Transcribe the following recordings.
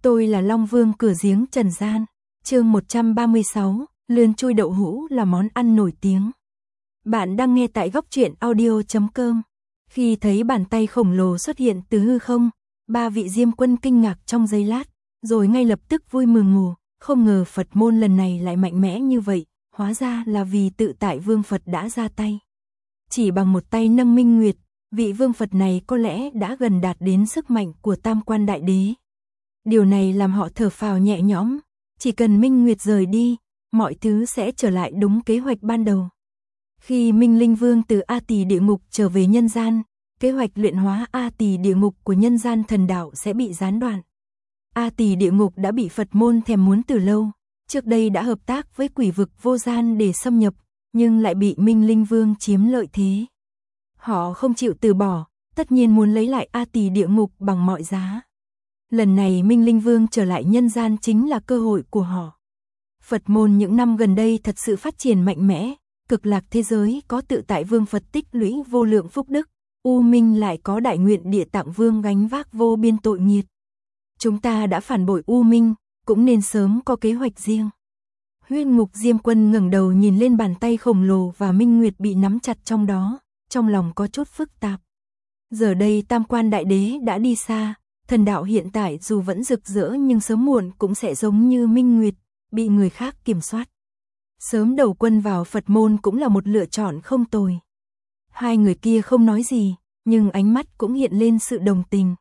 Tôi là Long Vương cửa giếng trần gian. Chương 136, lươn trôi đậu hũ là món ăn nổi tiếng. Bạn đang nghe tại góc truyện audio.com. Khi thấy bàn tay khổng lồ xuất hiện từ hư không, ba vị Diêm Quân kinh ngạc trong giây lát, rồi ngay lập tức vui mừng ngủ, không ngờ Phật môn lần này lại mạnh mẽ như vậy, hóa ra là vì tự tại Vương Phật đã ra tay. Chỉ bằng một tay nâng Minh Nguyệt, vị Vương Phật này có lẽ đã gần đạt đến sức mạnh của Tam Quan Đại Đế. Điều này làm họ thở phào nhẹ nhõm, chỉ cần Minh Nguyệt rời đi, mọi thứ sẽ trở lại đúng kế hoạch ban đầu. Khi Minh Linh Vương từ A Tỳ địa ngục trở về nhân gian, kế hoạch luyện hóa A Tỳ địa ngục của nhân gian thần đạo sẽ bị gián đoạn. A Tỳ địa ngục đã bị Phật môn thèm muốn từ lâu, trước đây đã hợp tác với quỷ vực vô gian để xâm nhập, nhưng lại bị Minh Linh Vương chiếm lợi thế. Họ không chịu từ bỏ, tất nhiên muốn lấy lại A Tỳ địa ngục bằng mọi giá. Lần này Minh Linh Vương trở lại nhân gian chính là cơ hội của họ. Phật môn những năm gần đây thật sự phát triển mạnh mẽ, cực lạc thế giới có tự tại Vương Phật tích lũy vô lượng phúc đức, U Minh lại có đại nguyện Địa Tạng Vương gánh vác vô biên tội nghiệt. Chúng ta đã phản bội U Minh, cũng nên sớm có kế hoạch riêng. Huyết Ngục Diêm Quân ngẩng đầu nhìn lên bàn tay khổng lồ và Minh Nguyệt bị nắm chặt trong đó, trong lòng có chút phức tạp. Giờ đây Tam Quan Đại Đế đã đi xa, thần đạo hiện tại dù vẫn rực rỡ nhưng sớm muộn cũng sẽ giống như Minh Nguyệt, bị người khác kiểm soát. Sớm đầu quân vào Phật môn cũng là một lựa chọn không tồi. Hai người kia không nói gì, nhưng ánh mắt cũng hiện lên sự đồng tình.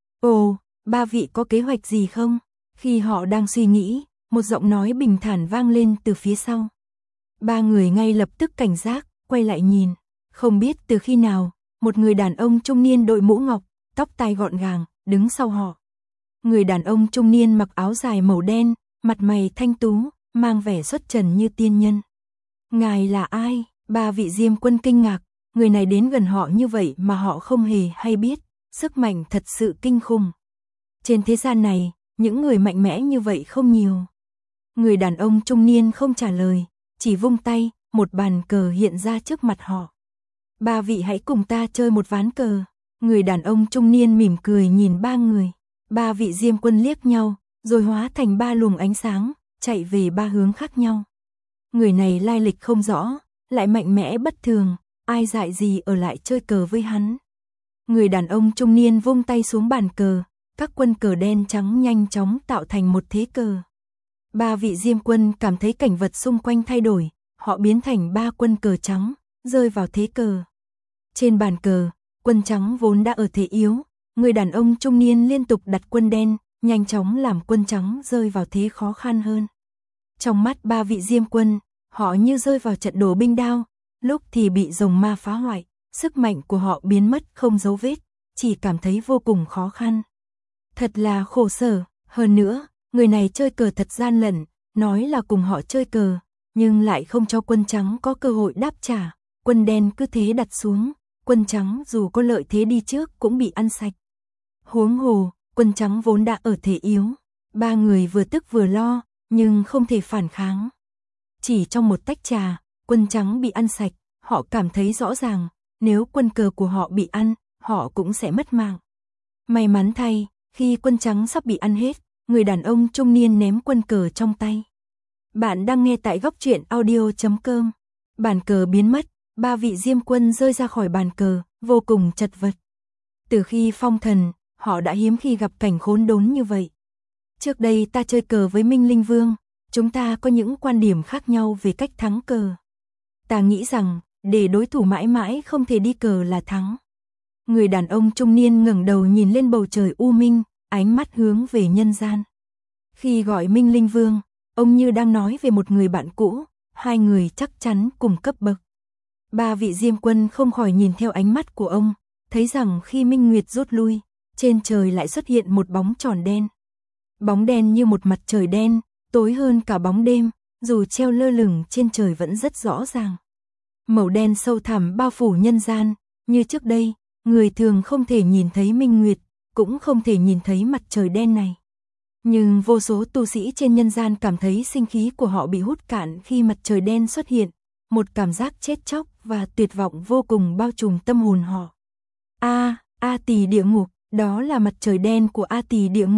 Ồ, ba vị có kế hoạch gì không? Khi họ đang suy nghĩ, một giọng nói bình thản vang lên từ phía sau. Ba người ngay lập tức cảnh giác, quay lại nhìn. Không biết từ khi nào, một người đàn ông trung niên đội mũ ngọc, tóc tai gọn gàng, đứng sau họ. Người đàn ông trung niên mặc áo dài màu đen, mặt mày thanh tú, mang vẻ xuất trần như tiên nhân. Ngài là ai? Ba vị Diêm Quân kinh ngạc, người này đến gần họ như vậy mà họ không hề hay biết, sức mạnh thật sự kinh khủng. Trên thế gian này, những người mạnh mẽ như vậy không nhiều. Người đàn ông trung niên không trả lời, chỉ vung tay, một bàn cờ hiện ra trước mặt họ. Ba vị hãy cùng ta chơi một ván cờ. Người đàn ông trung niên mỉm cười nhìn ba người. Ba vị Diêm Quân liếc nhau, rồi hóa thành ba luồng ánh sáng, chạy về ba hướng khác nhau. Người này lai lịch không rõ, lại mạnh mẽ bất thường, ai dại gì ở lại chơi cờ với hắn. Người đàn ông trung niên vung tay xuống bàn cờ, các quân cờ đen trắng nhanh chóng tạo thành một thế cờ. Ba vị Diêm Quân cảm thấy cảnh vật xung quanh thay đổi, họ biến thành ba quân cờ trắng, rơi vào thế cờ. Trên bàn cờ, quân trắng vốn đã ở thế yếu, người đàn ông trung niên liên tục đặt quân đen, nhanh chóng làm quân trắng rơi vào thế khó khăn hơn. Trong mắt ba vị Diêm Quân, họ như rơi vào trận đổ binh đao, lúc thì bị rồng ma phá hoại, sức mạnh của họ biến mất không dấu vết, chỉ cảm thấy vô cùng khó khăn. Thật là khổ sở, hơn nữa, người này chơi cờ thật gian lận, nói là cùng họ chơi cờ, nhưng lại không cho quân trắng có cơ hội đáp trả, quân đen cứ thế đặt xuống, quân trắng dù có lợi thế đi trước cũng bị ăn sạch. Huống hồ, quân trắng vốn đã ở thế yếu, ba người vừa tức vừa lo, nhưng không thể phản kháng. Chỉ trong một tách trà, quân trắng bị ăn sạch, họ cảm thấy rõ ràng, nếu quân cờ của họ bị ăn, họ cũng sẽ mất mạng. May mắn thay, khi quân trắng sắp bị ăn hết, người đàn ông trung niên ném quân cờ trong tay. Bạn đang nghe tại góc truyện audio.com. Bàn cờ biến mất, ba vị Diêm Quân rơi ra khỏi bàn cờ, vô cùng chật vật. Từ khi phong thần, họ đã hiếm khi gặp cảnh khốn đốn như vậy. Trước đây ta chơi cờ với Minh Linh Vương, chúng ta có những quan điểm khác nhau về cách thắng cờ. Ta nghĩ rằng, để đối thủ mãi mãi không thể đi cờ là thắng. Người đàn ông trung niên ngẩng đầu nhìn lên bầu trời u minh, ánh mắt hướng về nhân gian. Khi gọi Minh Linh Vương, ông như đang nói về một người bạn cũ, hai người chắc chắn cùng cấp bậc. Ba vị Diêm Quân không khỏi nhìn theo ánh mắt của ông, thấy rằng khi Minh Nguyệt rút lui, trên trời lại xuất hiện một bóng tròn đen. Bóng đen như một mặt trời đen, tối hơn cả bóng đêm, dù treo lơ lửng trên trời vẫn rất rõ ràng. Màu đen sâu thẳm bao phủ nhân gian, như trước đây, người thường không thể nhìn thấy Minh Nguyệt, cũng không thể nhìn thấy mặt trời đen này. Nhưng vô số tu sĩ trên nhân gian cảm thấy sinh khí của họ bị hút cạn khi mặt trời đen xuất hiện, một cảm giác chết chóc và tuyệt vọng vô cùng bao trùm tâm hồn họ. A Tỳ địa ngục, đó là mặt trời đen của A Tỳ địa ngục.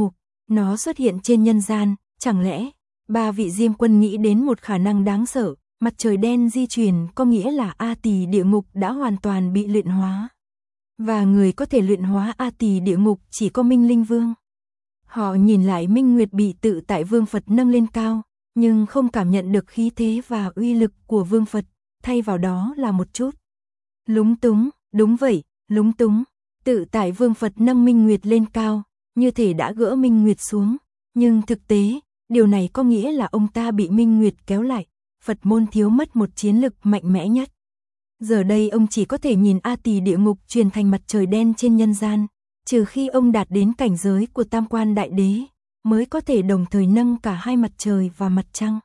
Nó xuất hiện trên nhân gian, chẳng lẽ ba vị Diêm Quân nghĩ đến một khả năng đáng sợ, mặt trời đen di chuyển có nghĩa là A Tỳ địa ngục đã hoàn toàn bị luyện hóa. Và người có thể luyện hóa A Tỳ địa ngục chỉ có Minh Linh Vương. Họ nhìn lại Minh Nguyệt bị tự tại Vương Phật nâng lên cao, nhưng không cảm nhận được khí thế và uy lực của Vương Phật, thay vào đó là một chút lúng túng. Đúng vậy, lúng túng. Tự tại Vương Phật nâng Minh Nguyệt lên cao, như thể đã gỡ Minh Nguyệt xuống, nhưng thực tế, điều này có nghĩa là ông ta bị Minh Nguyệt kéo lại, Phật môn thiếu mất một chiến lực mạnh mẽ nhất. Giờ đây ông chỉ có thể nhìn A Tỳ địa ngục truyền thành mặt trời đen trên nhân gian, trừ khi ông đạt đến cảnh giới của Tam Quan Đại Đế, mới có thể đồng thời nâng cả hai mặt trời và mặt trăng.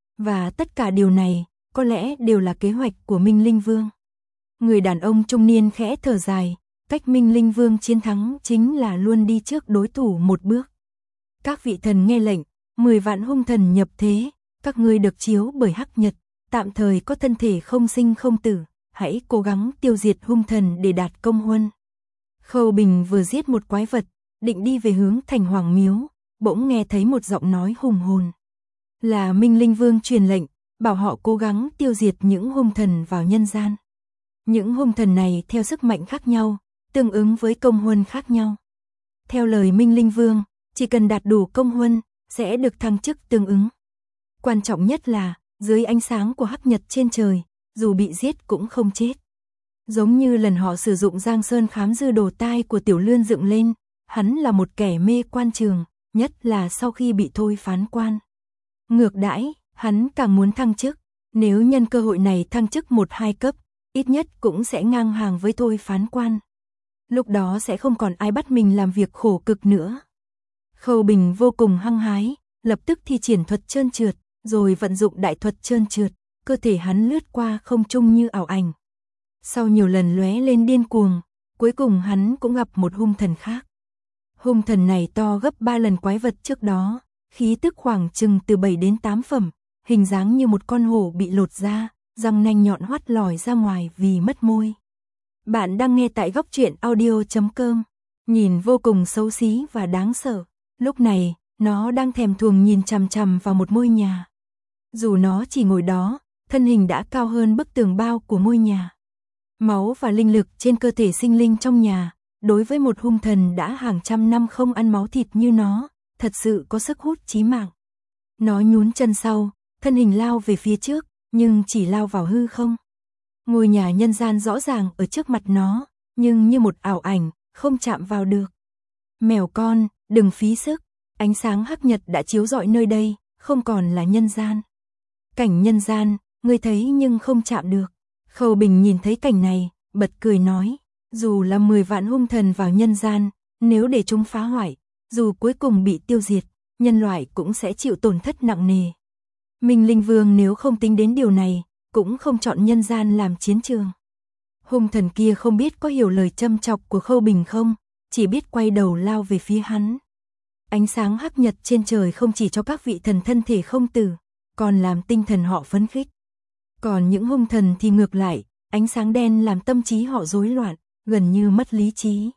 Và tất cả điều này, có lẽ đều là kế hoạch của Minh Linh Vương. Người đàn ông trung niên khẽ thở dài, cách Minh Linh Vương chiến thắng chính là luôn đi trước đối thủ một bước. Các vị thần nghe lệnh, 10 vạn hung thần nhập thế, các ngươi được chiếu bởi hắc nhật, tạm thời có thân thể không sinh không tử, hãy cố gắng tiêu diệt hung thần để đạt công huân. Khâu Bình vừa giết một quái vật, định đi về hướng Thành Hoàng Miếu, bỗng nghe thấy một giọng nói hùng hồn. Là Minh Linh Vương truyền lệnh, bảo họ cố gắng tiêu diệt những hung thần vào nhân gian. Những hung thần này theo sức mạnh khác nhau, tương ứng với công huân khác nhau. Theo lời Minh Linh Vương, chỉ cần đạt đủ công huân, sẽ được thăng chức tương ứng. Quan trọng nhất là, dưới ánh sáng của hắc nhật trên trời, dù bị giết cũng không chết. Giống như lần họ sử dụng Giang Sơn khám dư đồ tai của Tiểu Lươn dựng lên, hắn là một kẻ mê quan trường, nhất là sau khi bị thôi phán quan. Ngược đãi, hắn càng muốn thăng chức, nếu nhân cơ hội này thăng chức 1-2 cấp, ít nhất cũng sẽ ngang hàng với thôi phán quan. Lúc đó sẽ không còn ai bắt mình làm việc khổ cực nữa. Khâu Bình vô cùng hăng hái, lập tức thi triển thuật trơn trượt, rồi vận dụng đại thuật trơn trượt, cơ thể hắn lướt qua không trung như ảo ảnh. Sau nhiều lần lóe lên điên cuồng, cuối cùng hắn cũng gặp một hung thần khác. Hung thần này to gấp 3 lần quái vật trước đó, khí tức khoảng chừng từ 7 đến 8 phẩm, hình dáng như một con hổ bị lột da, răng nanh nhọn hoắt lòi ra ngoài vì mất môi. Bạn đang nghe tại góc truyện audio.com, nhìn vô cùng xấu xí và đáng sợ. Lúc này, nó đang thèm thuồng nhìn chằm chằm vào một ngôi nhà. Dù nó chỉ ngồi đó, thân hình đã cao hơn bức tường bao của ngôi nhà. Máu và linh lực trên cơ thể sinh linh trong nhà, đối với một hung thần đã hàng trăm năm không ăn máu thịt như nó, thật sự có sức hút chí mạng. Nó nhún chân sau, thân hình lao về phía trước, nhưng chỉ lao vào hư không. Ngôi nhà nhân gian rõ ràng ở trước mặt nó, nhưng như một ảo ảnh, không chạm vào được. Mèo con, đừng phí sức, ánh sáng hắc nhật đã chiếu rọi nơi đây, không còn là nhân gian. Cảnh nhân gian, ngươi thấy nhưng không chạm được. Khâu Bình nhìn thấy cảnh này, bật cười nói, dù là 10 vạn hung thần vào nhân gian, nếu để chúng phá hoại, dù cuối cùng bị tiêu diệt, nhân loại cũng sẽ chịu tổn thất nặng nề. Minh Linh Vương nếu không tính đến điều này, cũng không chọn nhân gian làm chiến trường. Hung thần kia không biết có hiểu lời châm chọc của Khâu Bình không, chỉ biết quay đầu lao về phía hắn. Ánh sáng hắc nhật trên trời không chỉ cho các vị thần thân thể không tử, còn làm tinh thần họ phấn khích. Còn những hung thần thì ngược lại, ánh sáng đen làm tâm trí họ rối loạn, gần như mất lý trí.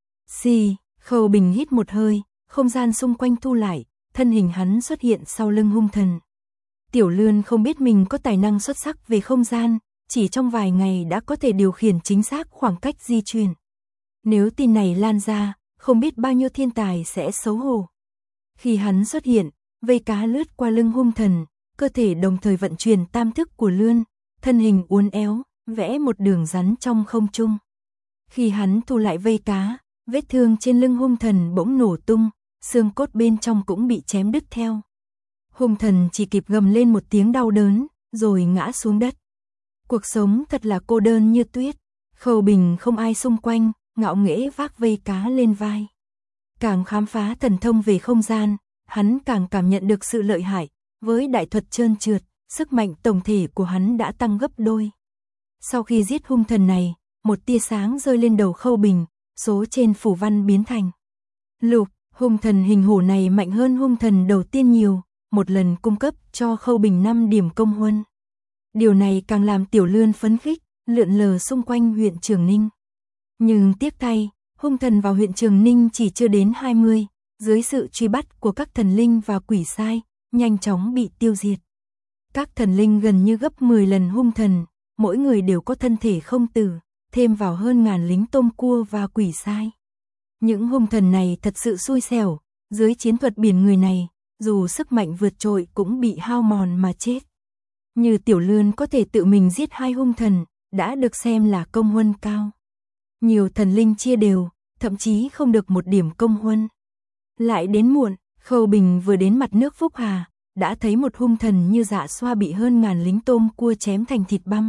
Khâu Bình hít một hơi, không gian xung quanh thu lại, thân hình hắn xuất hiện sau lưng hung thần. Tiểu Lươn không biết mình có tài năng xuất sắc về không gian, chỉ trong vài ngày đã có thể điều khiển chính xác khoảng cách di chuyển. Nếu tin này lan ra, không biết bao nhiêu thiên tài sẽ xấu hổ. Khi hắn xuất hiện, vây cá lướt qua lưng hung thần, cơ thể đồng thời vận chuyển tam thức của Lươn, thân hình uốn éo, vẽ một đường rắn trong không trung. Khi hắn thu lại vây cá, vết thương trên lưng hung thần bỗng nổ tung, xương cốt bên trong cũng bị chém đứt theo. Hung thần chỉ kịp gầm lên một tiếng đau đớn, rồi ngã xuống đất. Cuộc sống thật là cô đơn như tuyết. Khâu Bình không ai xung quanh, ngạo nghễ vác vây cá lên vai. Càng khám phá thần thông về không gian, hắn càng cảm nhận được sự lợi hại. Với đại thuật trơn trượt, sức mạnh tổng thể của hắn đã tăng gấp đôi. Sau khi giết hung thần này, một tia sáng rơi lên đầu Khâu Bình, số trên phủ văn biến thành lục. Hung thần hình hổ này mạnh hơn hung thần đầu tiên nhiều, một lần cung cấp cho Khâu Bình 5 điểm công huân. Điều này càng làm Tiểu Lươn phấn khích, lượn lờ xung quanh huyện Trường Ninh. Nhưng tiếc thay, hung thần vào huyện Trường Ninh chỉ chưa đến 20, dưới sự truy bắt của các thần linh và quỷ sai, nhanh chóng bị tiêu diệt. Các thần linh gần như gấp 10 lần hung thần, mỗi người đều có thân thể không tử, thêm vào hơn ngàn lính tôm cua và quỷ sai. Những hung thần này thật sự xui xẻo, dưới chiến thuật biển người này, dù sức mạnh vượt trội cũng bị hao mòn mà chết. Như Tiểu Lươn có thể tự mình giết 2 hung thần, đã được xem là công huân cao. Nhiều thần linh chia đều, thậm chí không được một điểm công huân. Lại đến muộn, Khâu Bình vừa đến mặt nước Phúc Hà, đã thấy một hung thần như Dạ Xoa bị hơn ngàn lính tôm cua chém thành thịt băm.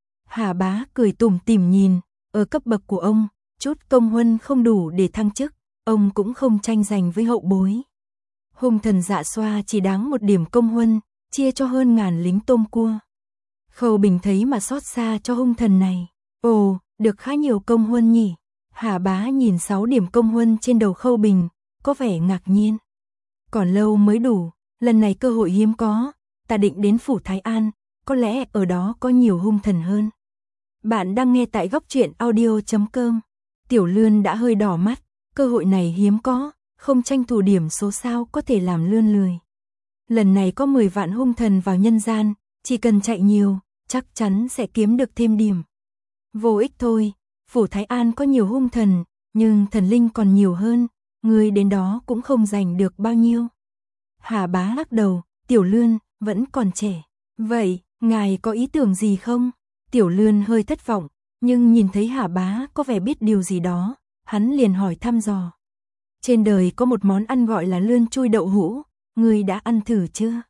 Hà Bá cười tủm tỉm nhìn, ở cấp bậc của ông, chút công huân không đủ để thăng chức, ông cũng không tranh giành với hậu bối. Hung thần Dạ Xoa chỉ đáng 1 điểm công huân, chia cho hơn ngàn lính tôm cua. Khâu Bình thấy mà xót xa cho hung thần này. Ồ, được khá nhiều công huân nhỉ. Hà Bá nhìn 6 điểm công huân trên đầu Khâu Bình, có vẻ ngạc nhiên. Còn lâu mới đủ, lần này cơ hội hiếm có, ta định đến phủ Thái An, có lẽ ở đó có nhiều hung thần hơn. Bạn đang nghe tại góc truyện audio.com. Tiểu Lươn đã hơi đỏ mắt, cơ hội này hiếm có, không tranh thủ điểm số sao có thể làm lươn lười. Lần này có 10 vạn hung thần vào nhân gian, chỉ cần chạy nhiều, chắc chắn sẽ kiếm được thêm điểm. Vô ích thôi, phủ Thái An có nhiều hung thần, nhưng thần linh còn nhiều hơn, người đến đó cũng không giành được bao nhiêu. Hà Bá lắc đầu, Tiểu Lươn, vẫn còn trẻ. Vậy, ngài có ý tưởng gì không? Tiểu Lươn hơi thất vọng, nhưng nhìn thấy Hà Bá có vẻ biết điều gì đó, hắn liền hỏi thăm dò. Trên đời có một món ăn gọi là lươn chui đậu hũ, ngươi đã ăn thử chưa?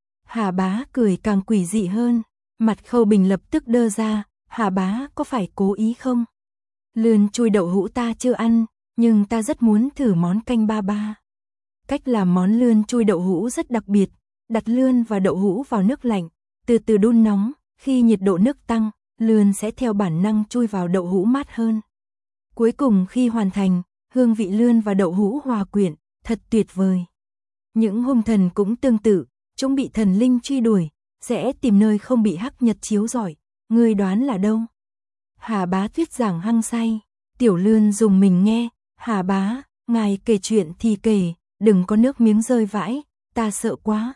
Hà Bá cười càng quỷ dị hơn, mặt Khâu Bình lập tức đơ ra, Hà Bá có phải cố ý không? Lươn chui đậu hũ ta chưa ăn, nhưng ta rất muốn thử món canh ba ba. Cách làm món lươn chui đậu hũ rất đặc biệt, đặt lươn và đậu hũ vào nước lạnh, từ từ đun nóng, khi nhiệt độ nước tăng, lươn sẽ theo bản năng chui vào đậu hũ mát hơn. Cuối cùng khi hoàn thành, hương vị lươn và đậu hũ hòa quyện, thật tuyệt vời. Những hung thần cũng tương tự, chúng bị thần linh truy đuổi, sẽ tìm nơi không bị hắc nhật chiếu rọi, ngươi đoán là đâu? Hà Bá thuyết giảng hăng say, Tiểu Lươn dùng mình nghe, Hà Bá, ngài kể chuyện thì kể, đừng có nước miếng rơi vãi, ta sợ quá.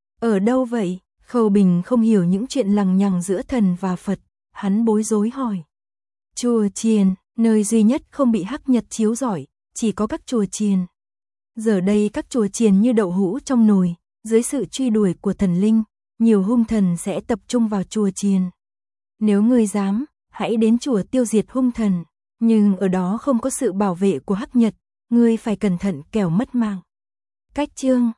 Ở đâu vậy? Khâu Bình không hiểu những chuyện lằng nhằng giữa thần và Phật, hắn bối rối hỏi. Chùa Chiền, nơi duy nhất không bị hắc nhật chiếu rọi, chỉ có các chùa chiền. Giờ đây các chùa chiền như đậu hũ trong nồi, dưới sự truy đuổi của thần linh, nhiều hung thần sẽ tập trung vào chùa chiền. Nếu ngươi dám, hãy đến chùa tiêu diệt hung thần, nhưng ở đó không có sự bảo vệ của hắc nhật, ngươi phải cẩn thận kẻo mất mạng. Cách chương